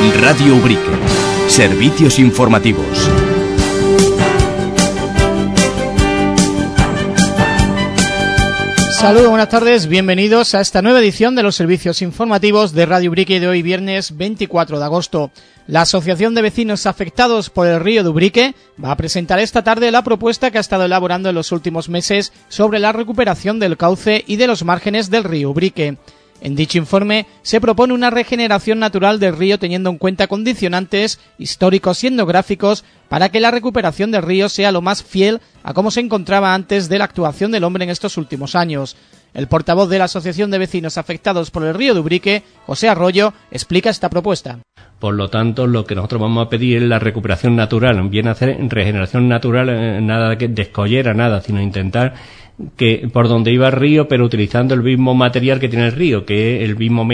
Radio Ubrique. Servicios informativos. Saludos, buenas tardes, bienvenidos a esta nueva edición de los servicios informativos de Radio Ubrique de hoy viernes 24 de agosto. La Asociación de Vecinos Afectados por el Río de Ubrique va a presentar esta tarde la propuesta que ha estado elaborando en los últimos meses sobre la recuperación del cauce y de los márgenes del río Ubrique. En dicho informe se propone una regeneración natural del río teniendo en cuenta condicionantes históricos y etnográficos para que la recuperación del río sea lo más fiel a cómo se encontraba antes de la actuación del hombre en estos últimos años. El portavoz de la Asociación de Vecinos Afectados por el Río de Ubrique, José Arroyo, explica esta propuesta. Por lo tanto, lo que nosotros vamos a pedir es la recuperación natural, viene a hacer regeneración natural, nada de escollera, nada, sino intentar que por donde iba el río, pero utilizando el mismo material que tiene el río, que es el mismo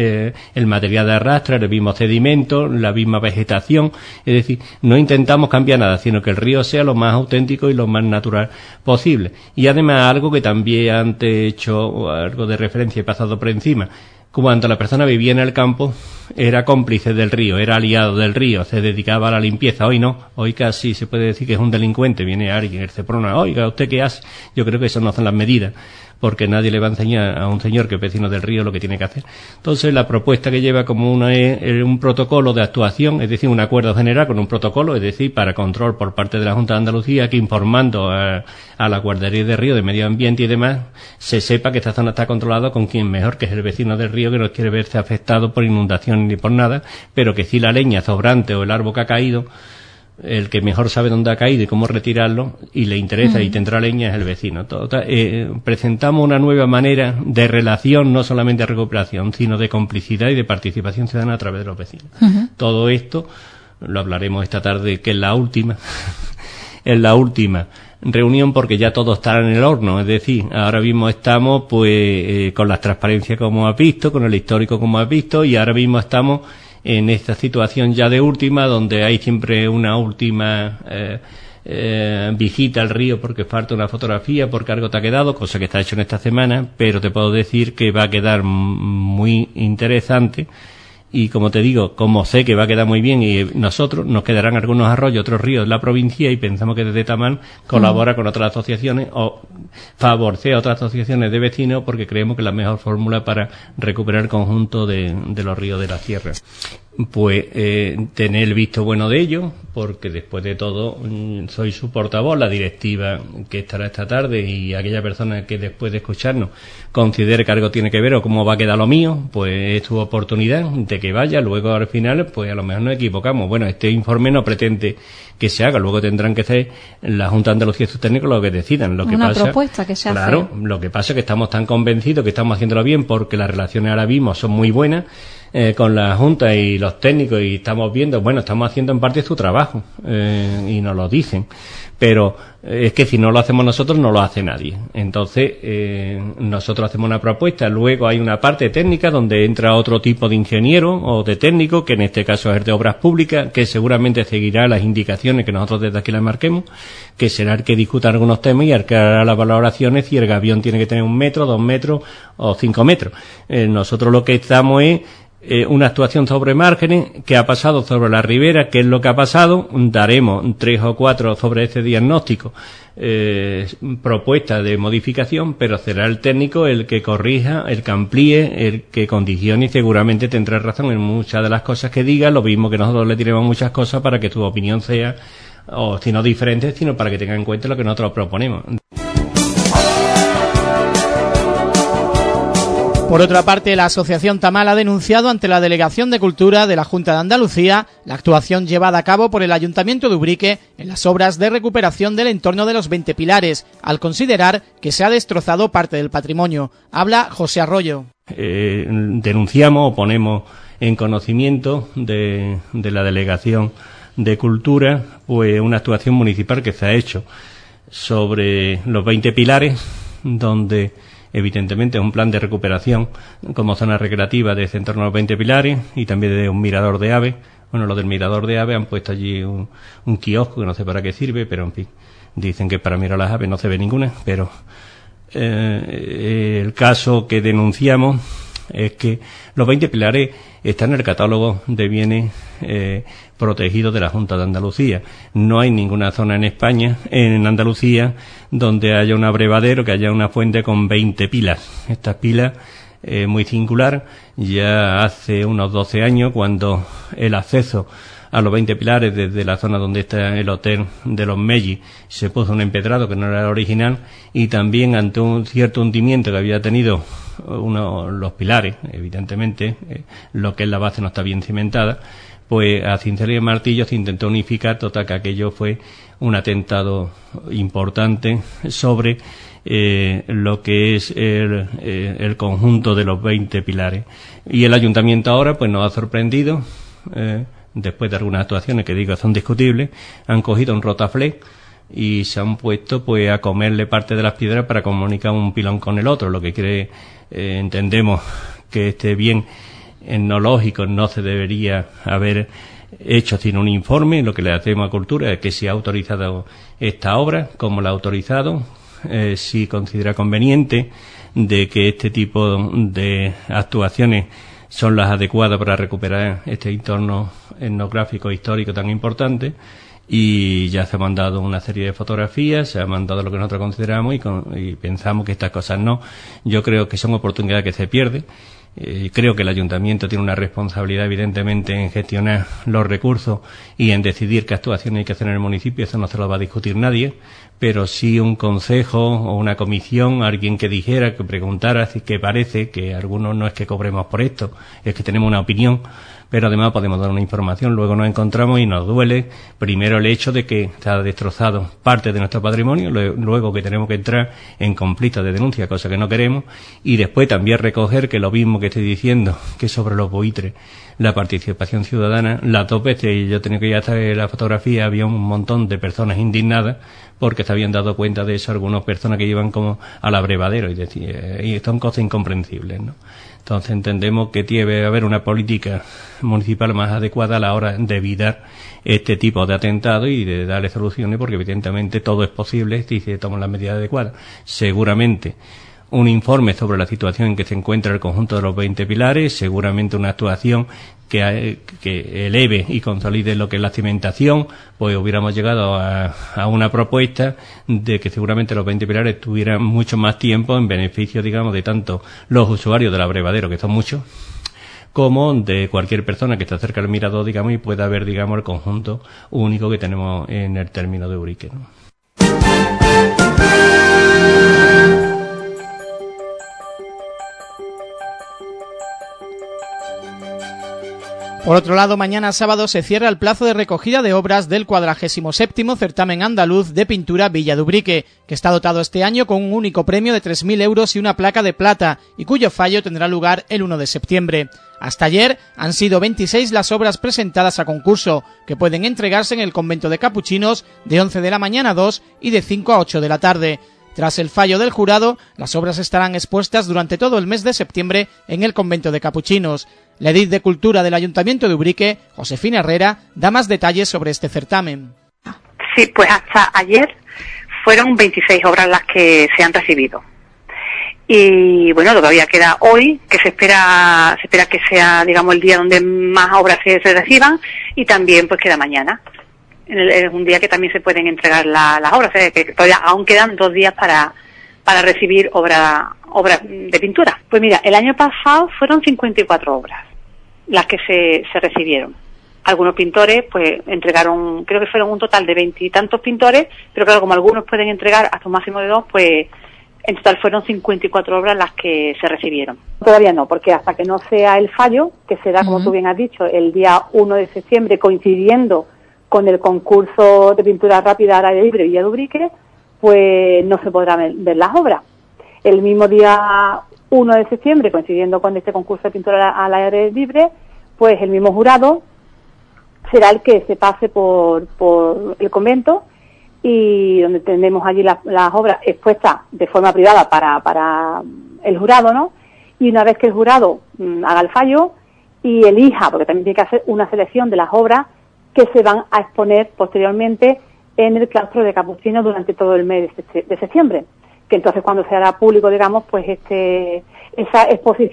el material de arrastre, el mismo sedimento, la misma vegetación. Es decir, no intentamos cambiar nada, sino que el río sea lo más auténtico y lo más natural posible. Y además algo que también antes he hecho algo de referencia y pasado por encima. Cuando la persona vivía en el campo, era cómplice del río, era aliado del río, se dedicaba a la limpieza. Hoy no, hoy casi se puede decir que es un delincuente. Viene alguien, el Seprona, oiga, ¿usted qué hace? Yo creo que eso no hacen las medidas, porque nadie le va a enseñar a un señor que es vecino del río lo que tiene que hacer. Entonces, la propuesta que lleva como un protocolo de actuación, es decir, un acuerdo general con un protocolo, es decir, para control por parte de la Junta de Andalucía, que informando a la Guardería de Río de Medio Ambiente y demás, se sepa que esta zona está controlada con quien mejor, que es el vecino del río, que no quiere verse afectado por inundación ni por nada, pero que si la leña sobrante o el árbol que ha caído, el que mejor sabe dónde ha caído y cómo retirarlo y le interesa y tendrá leña es el vecino. Presentamos una nueva manera de relación, no solamente de recuperación, sino de complicidad y de participación ciudadana a través de los vecinos. Todo esto lo hablaremos esta tarde, que es la última reunión, porque ya todo está en el horno. Es decir, ahora mismo estamos con las transparencias como has visto, con el histórico como has visto, y ahora mismo estamos en esta situación ya de última, donde hay siempre una última visita al río porque falta una fotografía, porque algo te ha quedado, cosa que está hecho en esta semana, pero te puedo decir que va a quedar muy interesante. Y como te digo, como sé que va a quedar muy bien, y nosotros nos quedarán algunos arroyos, otros ríos de la provincia, y pensamos que desde Tamán colabora con otras asociaciones o favorece a otras asociaciones de vecinos, porque creemos que es la mejor fórmula para recuperar el conjunto de los ríos de la sierra. Pues tener el visto bueno de ellos, porque después de todo soy su portavoz, la directiva que estará esta tarde, y aquella persona que después de escucharnos considere que algo tiene que ver o cómo va a quedar lo mío, pues es tu oportunidad de que vaya. Luego al final pues a lo mejor nos equivocamos. Bueno, este informe no pretende que se haga, luego tendrán que ser la Junta de Andalucía y sus técnicos lo que decidan. Una propuesta que se hace. Claro, lo que pasa es que estamos tan convencidos que estamos haciéndolo bien, porque las relaciones ahora mismo son muy buenas con la Junta y los técnicos, y estamos viendo, bueno, estamos haciendo en parte su trabajo, y nos lo dicen, pero es que si no lo hacemos nosotros no lo hace nadie. Entonces nosotros hacemos una propuesta, luego hay una parte técnica donde entra otro tipo de ingeniero o de técnico, que en este caso es el de obras públicas, que seguramente seguirá las indicaciones que nosotros desde aquí les marquemos, que será el que discuta algunos temas y el que hará las valoraciones si el gavión tiene que tener 1 metro, 2 metros o 5 metros. Nosotros lo que estamos es una actuación sobre márgenes, que ha pasado sobre la ribera, qué es lo que ha pasado, daremos 3 o 4 sobre ese diagnóstico, propuestas de modificación, pero será el técnico el que corrija, el que amplíe, el que condicione, y seguramente tendrá razón en muchas de las cosas que diga, lo mismo que nosotros le diremos muchas cosas para que tu opinión sea, o si no diferente, sino para que tenga en cuenta lo que nosotros proponemos. Por otra parte, la Asociación Tamal ha denunciado ante la Delegación de Cultura de la Junta de Andalucía la actuación llevada a cabo por el Ayuntamiento de Ubrique en las obras de recuperación del entorno de los 20 pilares, al considerar que se ha destrozado parte del patrimonio. Habla José Arroyo. Denunciamos o ponemos en conocimiento de la Delegación de Cultura pues una actuación municipal que se ha hecho sobre los 20 pilares, donde evidentemente es un plan de recuperación como zona recreativa de ese entorno de los 20 pilares, y también de un mirador de aves. Bueno, lo del mirador de aves han puesto allí un kiosco que no sé para qué sirve, pero en fin, dicen que para mirar las aves, no se ve ninguna, pero el caso que denunciamos es que los 20 pilares están en el catálogo de bienes protegidos de la Junta de Andalucía. No hay ninguna zona en España, en Andalucía, donde haya un abrevadero, que haya una fuente con 20 pilas. Estas pilas, muy singular, ya hace unos 12 años, cuando el acceso a los 20 pilares desde la zona donde está el hotel de los Melli se puso un empedrado que no era el original, y también ante un cierto hundimiento que había tenido los pilares, evidentemente, lo que es la base no está bien cimentada, pues a cincel y martillo se intentó unificar, total que aquello fue un atentado importante sobre lo que es el conjunto de los 20 pilares. Y el ayuntamiento ahora pues nos ha sorprendido, después de algunas actuaciones que digo son discutibles, han cogido un rotaflex y se han puesto pues a comerle parte de las piedras para comunicar un pilón con el otro, lo que quiere, entendemos que este bien etnológico no se debería haber hecho sin un informe. Lo que le hacemos a Cultura es que si ha autorizado esta obra, como la ha autorizado, si considera conveniente de que este tipo de actuaciones son las adecuadas para recuperar este entorno etnográfico histórico tan importante, y ya se ha mandado una serie de fotografías, se ha mandado lo que nosotros consideramos y pensamos que estas cosas no. Yo creo que son oportunidades que se pierden. Creo que el ayuntamiento tiene una responsabilidad evidentemente en gestionar los recursos y en decidir qué actuaciones hay que hacer en el municipio. Eso no se lo va a discutir nadie, pero sí un consejo o una comisión, alguien que dijera, que preguntara, si que parece que algunos no es que cobremos por esto, es que tenemos una opinión, pero además podemos dar una información. Luego nos encontramos y nos duele primero el hecho de que se ha destrozado parte de nuestro patrimonio, luego que tenemos que entrar en conflicto de denuncia, cosa que no queremos, y después también recoger que lo mismo que estoy diciendo, que sobre los buitres, la participación ciudadana, las dos veces yo tenía que ir hasta la fotografía, había un montón de personas indignadas porque se habían dado cuenta de eso algunas personas que iban como al abrevadero y son cosas incomprensibles, ¿no? Entonces entendemos que tiene que haber una política municipal más adecuada a la hora de evitar este tipo de atentados y de darle soluciones, porque evidentemente todo es posible si se toman las medidas adecuadas. Seguramente un informe sobre la situación en que se encuentra el conjunto de los 20 pilares, seguramente una actuación que eleve y consolide lo que es la cimentación, pues hubiéramos llegado a una propuesta de que seguramente los 20 pilares tuvieran mucho más tiempo en beneficio, digamos, de tanto los usuarios del abrevadero, que son muchos, como de cualquier persona que esté cerca del mirador, digamos, y pueda ver, digamos, el conjunto único que tenemos en el término de Ubrique, ¿no? Por otro lado, mañana sábado se cierra el plazo de recogida de obras del 47º Certamen Andaluz de Pintura Villa de Ubrique, que está dotado este año con un único premio de 3.000 euros y una placa de plata, y cuyo fallo tendrá lugar el 1 de septiembre. Hasta ayer han sido 26 las obras presentadas a concurso, que pueden entregarse en el convento de Capuchinos de 11 de la mañana a 2 y de 5 a 8 de la tarde. Tras el fallo del jurado, las obras estarán expuestas durante todo el mes de septiembre en el convento de Capuchinos. La edil de Cultura del Ayuntamiento de Ubrique, Josefina Herrera, da más detalles sobre este certamen. Sí, pues hasta ayer fueron 26 obras las que se han recibido. Y bueno, todavía queda hoy, que se espera que sea, digamos, el día donde más obras se reciban, y también pues queda mañana. Es un día que también se pueden entregar las obras, que todavía aún quedan 2 días para recibir obras de pintura. Pues mira, el año pasado fueron 54 obras las que se recibieron. Algunos pintores pues entregaron, creo que fueron un total de 20 y tantos pintores, pero claro, como algunos pueden entregar hasta un máximo de 2, pues en total fueron 54 obras las que se recibieron. Todavía no, porque hasta que no sea el fallo, que será, como tú bien has dicho, el día 1 de septiembre, coincidiendo con el concurso de pintura rápida al aire libre Villa de Ubrique, pues no se podrán ver las obras. El mismo día 1 de septiembre, coincidiendo con este concurso de pintura al aire libre, pues el mismo jurado será el que se pase por el convento, y donde tenemos allí las obras expuestas de forma privada para el jurado, ¿no? Y una vez que el jurado haga el fallo y elija, porque también tiene que hacer una selección de las obras que se van a exponer posteriormente en el claustro de Capuchinos durante todo el mes de septiembre, que entonces cuando se hará público, digamos, pues esa exposición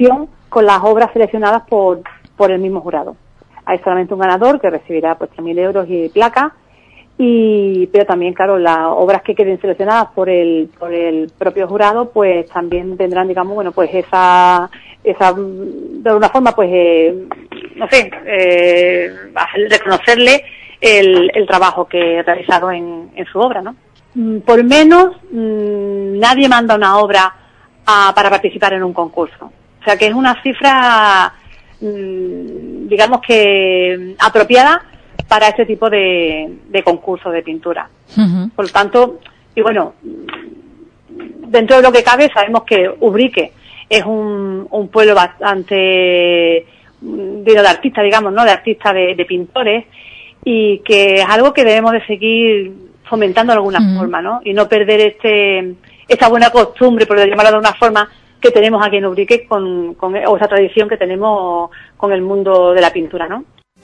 con las obras seleccionadas por el mismo jurado. Hay solamente un ganador que recibirá pues 3.000 euros y placa, pero también, claro, las obras que queden seleccionadas por el propio jurado, pues también tendrán, digamos, bueno, pues esa de alguna forma, pues, no sé, reconocerle el trabajo que ha realizado en su obra, ¿no? Por menos, nadie manda una obra para participar en un concurso. O sea que es una cifra, digamos que apropiada para este tipo de concurso de pintura. Uh-huh. Por lo tanto, y bueno, dentro de lo que cabe, sabemos que Ubrique es un pueblo bastante de artistas, digamos, ¿no? De artistas, de pintores, y que es algo que debemos de seguir fomentando de alguna forma, ¿no? Y no perder esta buena costumbre, por llamarlo de una forma, que tenemos aquí en Ubrique o esa tradición que tenemos con el mundo de la pintura, ¿no?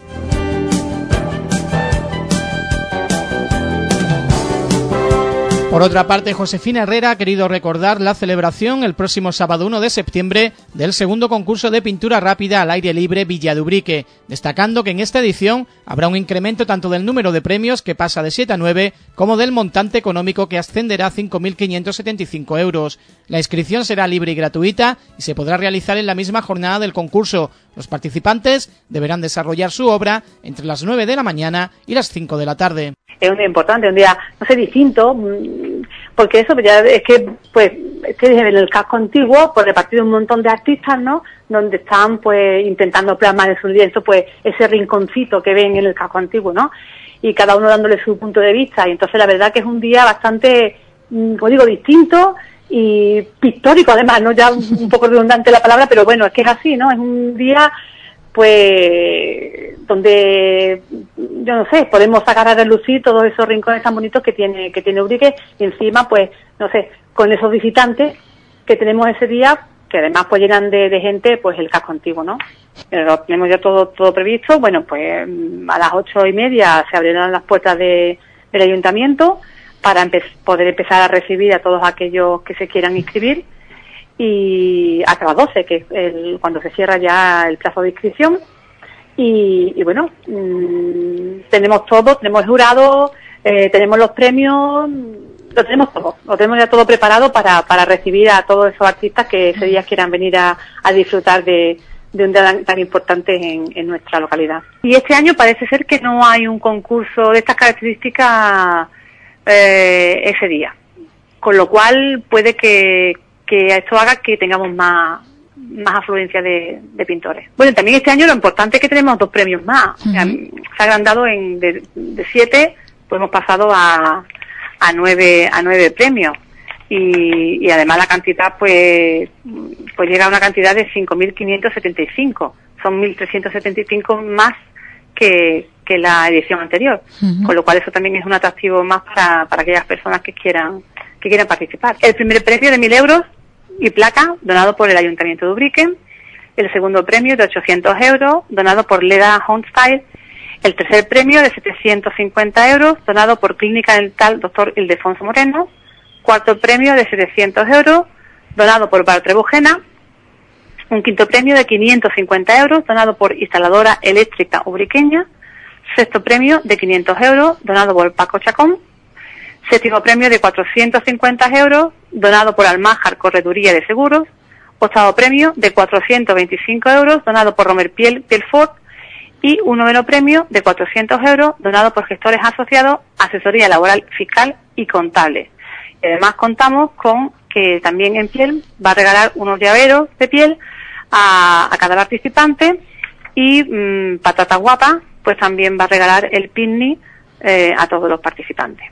Por otra parte, Josefina Herrera ha querido recordar la celebración el próximo sábado 1 de septiembre del segundo concurso de pintura rápida al aire libre Villa de Ubrique, destacando que en esta edición habrá un incremento tanto del número de premios, que pasa de 7 a 9, como del montante económico, que ascenderá a 5.575 euros. La inscripción será libre y gratuita y se podrá realizar en la misma jornada del concurso. Los participantes deberán desarrollar su obra entre las 9 de la mañana y las 5 de la tarde. Es un día importante, un día, no sé, distinto, porque eso ya es que, pues, en el casco antiguo, pues repartido un montón de artistas, ¿no? Donde están, pues, intentando plasmar en su lienzo, pues, ese rinconcito que ven en el casco antiguo, ¿no? Y cada uno dándole su punto de vista. Y entonces la verdad que es un día bastante, como digo, distinto y pictórico, además, ¿no? Ya un poco redundante la palabra, pero bueno, es que es así, ¿no? Es un día, pues, donde, yo no sé, podemos sacar a relucir todos esos rincones tan bonitos que tiene Ubrique, y encima, pues, no sé, con esos visitantes que tenemos ese día, que además pues llenan de gente, pues el casco antiguo, ¿no? Lo tenemos ya todo previsto. Bueno, pues a las 8:30 se abrirán las puertas del ayuntamiento para poder empezar a recibir a todos aquellos que se quieran inscribir, y hasta las 12, que es cuando se cierra ya el plazo de inscripción. Y bueno, tenemos todo, tenemos el jurado, tenemos los premios, lo tenemos todo, lo tenemos ya todo preparado para recibir a todos esos artistas que ese día quieran venir a disfrutar de un día tan importante en nuestra localidad. Y este año parece ser que no hay un concurso de estas características ese día, con lo cual puede que esto haga que tengamos más afluencia de pintores. Bueno, también este año lo importante es que tenemos 2 premios más. Uh-huh. Se ha agrandado de 7, pues hemos pasado a 9 premios. Y además la cantidad pues llega a una cantidad de 5.575. Son 1.375 más que la edición anterior. Uh-huh. Con lo cual eso también es un atractivo más para aquellas personas que quieran participar. El primer premio de 1.000 euros y placa, donado por el Ayuntamiento de Ubrique. El segundo premio de 800 euros, donado por Leda Homestyle. El tercer premio de 750 euros, donado por Clínica Dental Dr. Ildefonso Moreno. Cuarto premio de 700 euros, donado por Bar Trebujena. Un quinto premio de 550 euros, donado por Instaladora Eléctrica Ubriqueña. Sexto premio de 500 euros, donado por Paco Chacón. Séptimo premio de 450 euros, donado por Almájar Correduría de Seguros. Octavo premio de 425 euros, donado por Romer Pielfort. Y un noveno premio de 400 euros, donado por Gestores Asociados, Asesoría Laboral, Fiscal y Contable. Y además contamos con que también en Piel va a regalar unos llaveros de piel a cada participante, y Patata Guapa pues también va a regalar el picnic a todos los participantes.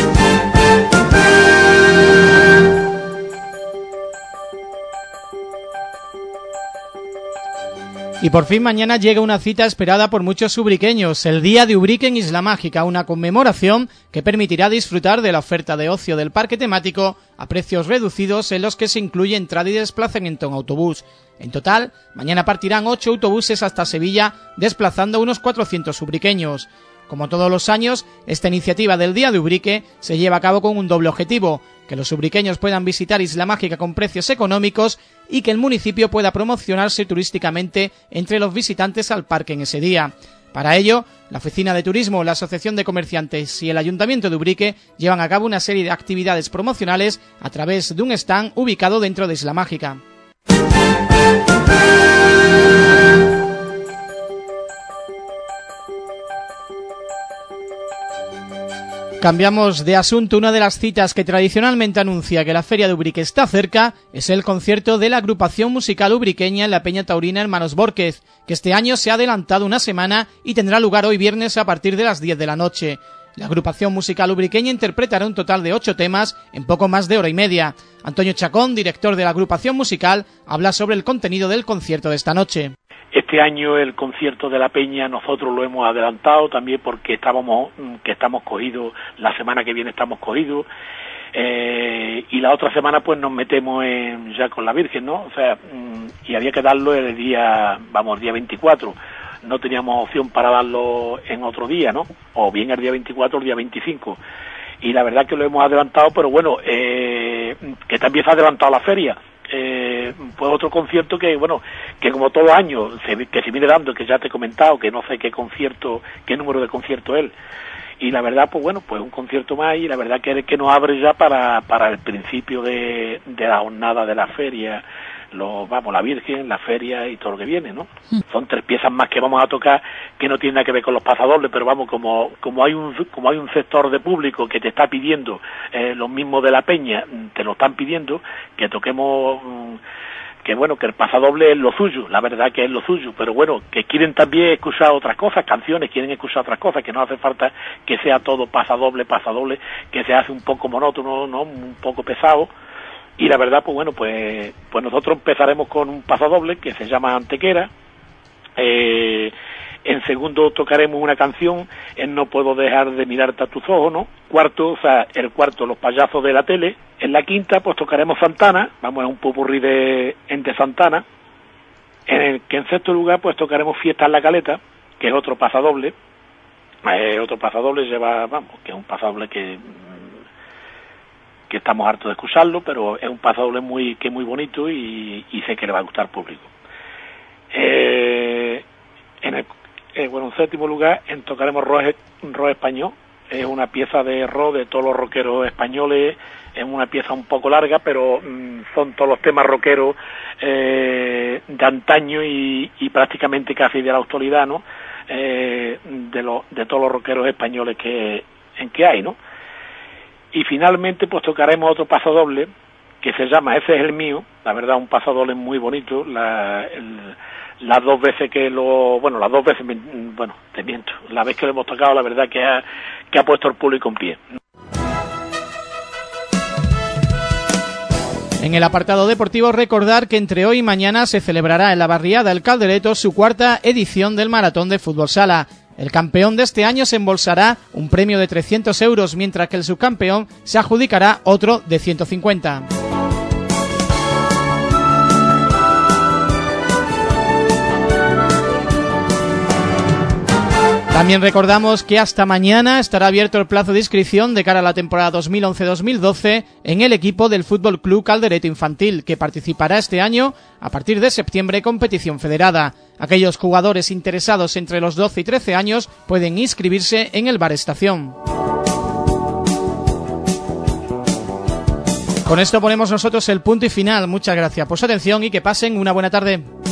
Y por fin mañana llega una cita esperada por muchos ubriqueños, el Día de Ubrique en Isla Mágica, una conmemoración que permitirá disfrutar de la oferta de ocio del parque temático a precios reducidos, en los que se incluye entrada y desplazamiento en autobús. En total, mañana partirán 8 autobuses hasta Sevilla, desplazando unos 400 ubriqueños. Como todos los años, esta iniciativa del Día de Ubrique se lleva a cabo con un doble objetivo: que los ubriqueños puedan visitar Isla Mágica con precios económicos y que el municipio pueda promocionarse turísticamente entre los visitantes al parque en ese día. Para ello, la Oficina de Turismo, la Asociación de Comerciantes y el Ayuntamiento de Ubrique llevan a cabo una serie de actividades promocionales a través de un stand ubicado dentro de Isla Mágica. Cambiamos de asunto. Una de las citas que tradicionalmente anuncia que la Feria de Ubrique está cerca es el concierto de la agrupación musical ubriqueña en la Peña Taurina Hermanos Bórquez, que este año se ha adelantado una semana y tendrá lugar hoy viernes a partir de las 10 de la noche. La agrupación musical ubriqueña interpretará un total de 8 temas en poco más de hora y media. Antonio Chacón, director de la agrupación musical, habla sobre el contenido del concierto de esta noche. Este año el concierto de la Peña nosotros lo hemos adelantado también porque estamos cogidos, la semana que viene estamos cogidos, y la otra semana pues nos metemos ya con la Virgen, ¿no? O sea, y había que darlo el día 24, no teníamos opción para darlo en otro día, ¿no? O bien el día 24 o el día 25, y la verdad que lo hemos adelantado, pero bueno, que también se ha adelantado la feria. Pues otro concierto que como todos los años que se viene dando, que ya te he comentado, que no sé qué número de concierto es, y la verdad pues un concierto más, y la verdad que nos abre ya para el principio de la jornada de la feria, la Virgen, la feria y todo lo que viene, ¿no? Son 3 piezas más que vamos a tocar que no tienen nada que ver con los pasadobles, pero como hay un sector de público que te está pidiendo, los mismos de la Peña te lo están pidiendo, que toquemos, que el pasadoble es lo suyo, la verdad que es lo suyo, pero que quieren también escuchar otras cosas, canciones, quieren escuchar otras cosas, que no hace falta que sea todo pasadoble, que se hace un poco monótono, ¿no? Un poco pesado. Y la verdad, pues nosotros empezaremos con un pasadoble que se llama Antequera. En segundo tocaremos una canción, No puedo dejar de mirarte a tus ojos, ¿no? El cuarto, Los payasos de la tele. En la quinta, pues tocaremos Santana, a un popurrí de Santana. En sexto lugar, pues tocaremos Fiesta en la Caleta, que es otro pasadoble. Otro pasadoble que es un pasadoble que estamos hartos de escucharlo, pero es un pasadoble muy bonito y sé que le va a gustar al público. En séptimo lugar tocaremos rock español. Es una pieza de rock de todos los rockeros españoles. Es una pieza un poco larga, pero son todos los temas rockeros de antaño y prácticamente casi de la actualidad, ¿no? De todos los rockeros españoles que hay, ¿no? Y finalmente pues tocaremos otro pasodoble que se llama Ese es el mío, la verdad un pasodoble muy bonito, las 2 veces que te miento, la vez que lo hemos tocado la verdad que ha puesto el público en pie. En el apartado deportivo, recordar que entre hoy y mañana se celebrará en la barriada El Caldereto su 4ª edición del Maratón de Fútbol Sala. El campeón de este año se embolsará un premio de 300 euros, mientras que el subcampeón se adjudicará otro de 150. También recordamos que hasta mañana estará abierto el plazo de inscripción de cara a la temporada 2011-2012 en el equipo del Fútbol Club Caldereto Infantil, que participará este año a partir de septiembre en competición federada. Aquellos jugadores interesados entre los 12 y 13 años pueden inscribirse en el Bar Estación. Con esto ponemos nosotros el punto y final. Muchas gracias por su atención y que pasen una buena tarde.